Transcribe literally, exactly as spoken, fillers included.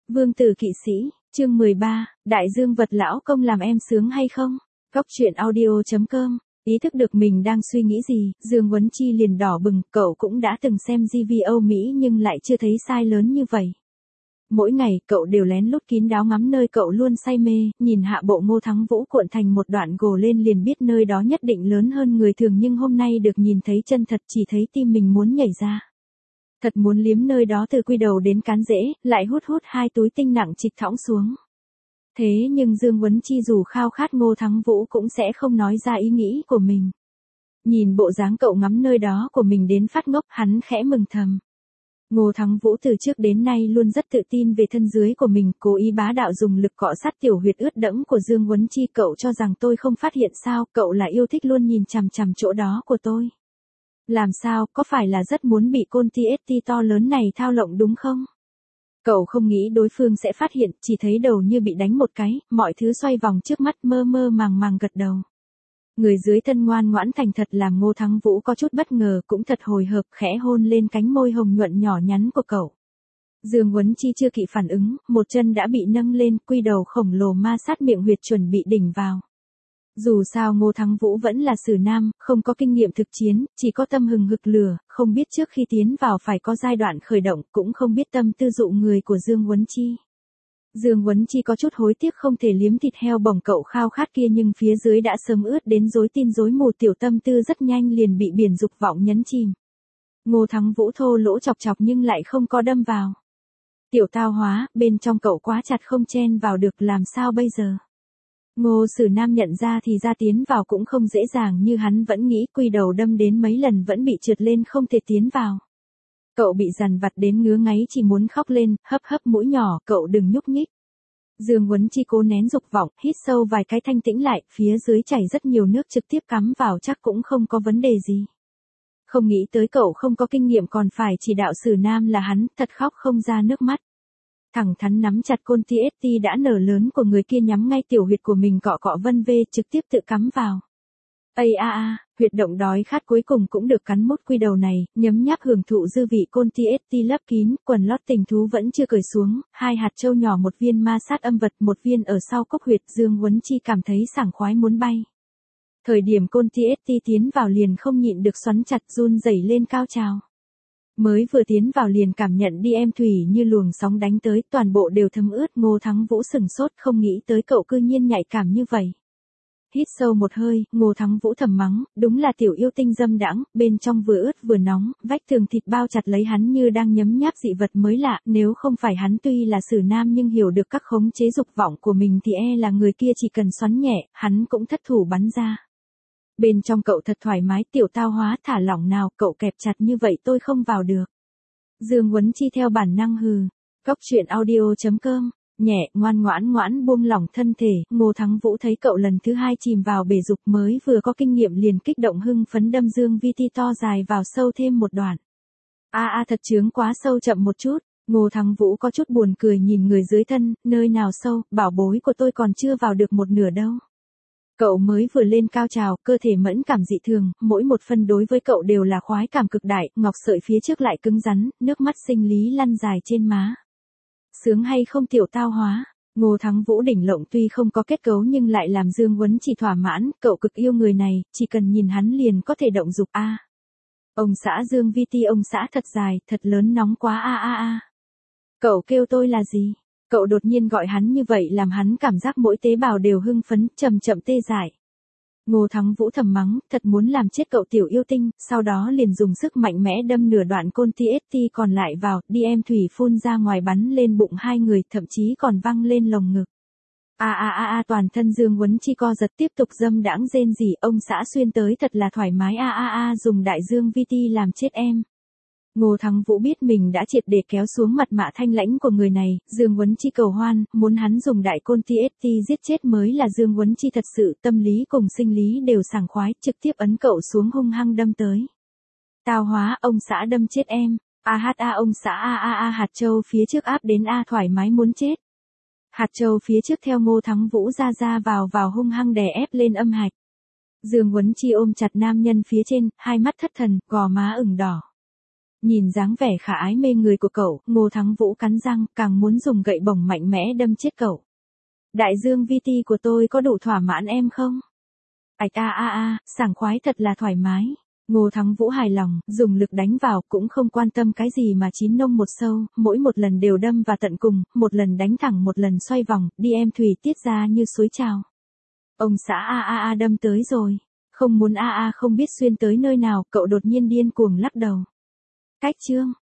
Vương tử kỵ sĩ, chương mười ba, Đại Dương vật lão công làm em sướng hay không? Góc truyện audio chấm com. Ý thức được mình đang suy nghĩ gì, Dương Huấn Chi liền đỏ bừng, cậu cũng đã từng xem gi vi Âu Mỹ nhưng lại chưa thấy sai lớn như vậy. Mỗi ngày, cậu đều lén lút kín đáo ngắm nơi cậu luôn say mê, nhìn hạ bộ Ngô Thắng Vũ cuộn thành một đoạn gồ lên liền biết nơi đó nhất định lớn hơn người thường, nhưng hôm nay được nhìn thấy chân thật chỉ thấy tim mình muốn nhảy ra. Thật muốn liếm nơi đó từ quy đầu đến cán rễ, lại hút hút hai túi tinh nặng trịch thõng xuống. Thế nhưng Dương Huấn Chi dù khao khát Ngô Thắng Vũ cũng sẽ không nói ra ý nghĩ của mình. Nhìn bộ dáng cậu ngắm nơi đó của mình đến phát ngốc, hắn khẽ mừng thầm. Ngô Thắng Vũ từ trước đến nay luôn rất tự tin về thân dưới của mình, cố ý bá đạo dùng lực cọ sát tiểu huyệt ướt đẫm của Dương Huấn Chi. Cậu cho rằng tôi không phát hiện sao, cậu là yêu thích luôn nhìn chằm chằm chỗ đó của tôi. Làm sao, có phải là rất muốn bị con tê ét tê to lớn này thao lộng đúng không? Cậu không nghĩ đối phương sẽ phát hiện, chỉ thấy đầu như bị đánh một cái, mọi thứ xoay vòng trước mắt, mơ mơ màng màng gật đầu. Người dưới thân ngoan ngoãn thành thật làm Ngô Thắng Vũ có chút bất ngờ, cũng thật hồi hộp, khẽ hôn lên cánh môi hồng nhuận nhỏ nhắn của cậu. Dương Huấn Chi chưa kịp phản ứng, một chân đã bị nâng lên, quy đầu khổng lồ ma sát miệng huyệt chuẩn bị đỉnh vào. Dù sao Ngô Thắng Vũ vẫn là sử nam, không có kinh nghiệm thực chiến, chỉ có tâm hừng hực lửa, không biết trước khi tiến vào phải có giai đoạn khởi động, cũng không biết tâm tư dụ người của Dương Huấn Chi. Dương Huấn Chi có chút hối tiếc không thể liếm thịt heo bỏng cậu khao khát kia, nhưng phía dưới đã sớm ướt đến rối tin rối mù, tiểu tâm tư rất nhanh liền bị biển dục vọng nhấn chìm. Ngô Thắng Vũ thô lỗ chọc chọc nhưng lại không có đâm vào. Tiểu tao hóa, bên trong cậu quá chặt không chen vào được, làm sao bây giờ? Ngô Sử Nam nhận ra thì ra tiến vào cũng không dễ dàng như hắn vẫn nghĩ, quy đầu đâm đến mấy lần vẫn bị trượt lên không thể tiến vào. Cậu bị dằn vặt đến ngứa ngáy chỉ muốn khóc lên, hấp hấp mũi nhỏ, cậu đừng nhúc nhích. Dương Huấn Chi cố nén dục vọng, hít sâu vài cái thanh tĩnh lại, phía dưới chảy rất nhiều nước trực tiếp cắm vào chắc cũng không có vấn đề gì. Không nghĩ tới cậu không có kinh nghiệm còn phải chỉ đạo Sử Nam là hắn, thật khóc không ra nước mắt. Thẳng thắn nắm chặt côn tê ét tê đã nở lớn của người kia nhắm ngay tiểu huyệt của mình, cọ cọ vân vê trực tiếp tự cắm vào. Ây a a, huyệt động đói khát cuối cùng cũng được cắn mốt quy đầu này, nhấm nháp hưởng thụ dư vị côn tê ét tê lấp kín, quần lót tình thú vẫn chưa cởi xuống, hai hạt châu nhỏ, một viên ma sát âm vật, một viên ở sau cốc huyệt. Dương Huấn Chi cảm thấy sảng khoái muốn bay. Thời điểm côn tê ét tê tiến vào liền không nhịn được xoắn chặt, run rẩy lên cao trào. Mới vừa tiến vào liền cảm nhận đi em thủy như luồng sóng đánh tới, toàn bộ đều thấm ướt. Ngô Thắng Vũ sừng sốt, không nghĩ tới cậu cư nhiên nhạy cảm như vậy. Hít sâu một hơi, Ngô Thắng Vũ thầm mắng, đúng là tiểu yêu tinh dâm đãng, bên trong vừa ướt vừa nóng, vách tường thịt bao chặt lấy hắn như đang nhấm nháp dị vật mới lạ. Nếu không phải hắn tuy là sử nam nhưng hiểu được các khống chế dục vọng của mình thì e là người kia chỉ cần xoắn nhẹ, hắn cũng thất thủ bắn ra. Bên trong cậu thật thoải mái, tiểu tao hóa, thả lỏng nào, cậu kẹp chặt như vậy tôi không vào được. Dương Huấn Chi theo bản năng hừ. Góc truyện audio chấm com. Nhẹ, ngoan ngoãn ngoãn buông lỏng thân thể. Ngô Thắng Vũ thấy cậu lần thứ hai chìm vào bể dục, mới vừa có kinh nghiệm liền kích động hưng phấn đâm Dương vi ti to dài vào sâu thêm một đoạn. A a thật chướng quá sâu, chậm một chút. Ngô Thắng Vũ có chút buồn cười nhìn người dưới thân, nơi nào sâu, bảo bối của tôi còn chưa vào được một nửa đâu. Cậu mới vừa lên cao trào, cơ thể mẫn cảm dị thường, mỗi một phân đối với cậu đều là khoái cảm cực đại, ngọc sợi phía trước lại cứng rắn, nước mắt sinh lý lăn dài trên má. Sướng hay không tiểu tao hóa? Ngô Thắng Vũ đỉnh lộng tuy không có kết cấu nhưng lại làm Dương Huấn Chi thỏa mãn, cậu cực yêu người này, chỉ cần nhìn hắn liền có thể động dục a. À. Ông xã Dương vi ti, ông xã thật dài, thật lớn, nóng quá a a a. Cậu kêu tôi là gì? Cậu đột nhiên gọi hắn như vậy làm hắn cảm giác mỗi tế bào đều hưng phấn, chậm chậm tê dại. Ngô Thắng Vũ thầm mắng, thật muốn làm chết cậu tiểu yêu tinh, sau đó liền dùng sức mạnh mẽ đâm nửa đoạn côn tê ét tê còn lại vào, đi em thủy phun ra ngoài bắn lên bụng hai người, thậm chí còn văng lên lồng ngực. A a a a, toàn thân Dương Huấn Chi co giật, tiếp tục dâm đãng rên rỉ, ông xã xuyên tới thật là thoải mái a a a, dùng đại Dương vi ti làm chết em. Ngô Thắng Vũ biết mình đã triệt để kéo xuống mặt mạ thanh lãnh của người này, Dương Huấn Chi cầu hoan, muốn hắn dùng đại côn tê ét tê giết chết mới là Dương Huấn Chi thật sự, tâm lý cùng sinh lý đều sảng khoái, trực tiếp ấn cậu xuống hung hăng đâm tới. Tao hóa, ông xã đâm chết em, a hát a ông xã a a a, hạt châu phía trước áp đến a, thoải mái muốn chết. Hạt châu phía trước theo Ngô Thắng Vũ ra ra vào vào hung hăng đè ép lên âm hạch. Dương Huấn Chi ôm chặt nam nhân phía trên, hai mắt thất thần, gò má ửng đỏ. Nhìn dáng vẻ khả ái mê người của cậu, Ngô Thắng Vũ cắn răng, càng muốn dùng gậy bổng mạnh mẽ đâm chết cậu. Đại dương vi ti của tôi có đủ thỏa mãn em không? Ạch a a a, sảng khoái thật là thoải mái. Ngô Thắng Vũ hài lòng, dùng lực đánh vào, cũng không quan tâm cái gì mà chín nông một sâu, mỗi một lần đều đâm vào tận cùng, một lần đánh thẳng một lần xoay vòng, đi em thủy tiết ra như suối trào. Ông xã a a a đâm tới rồi. Không muốn a a không biết xuyên tới nơi nào, cậu đột nhiên điên cuồng lắc đầu. Cách chương.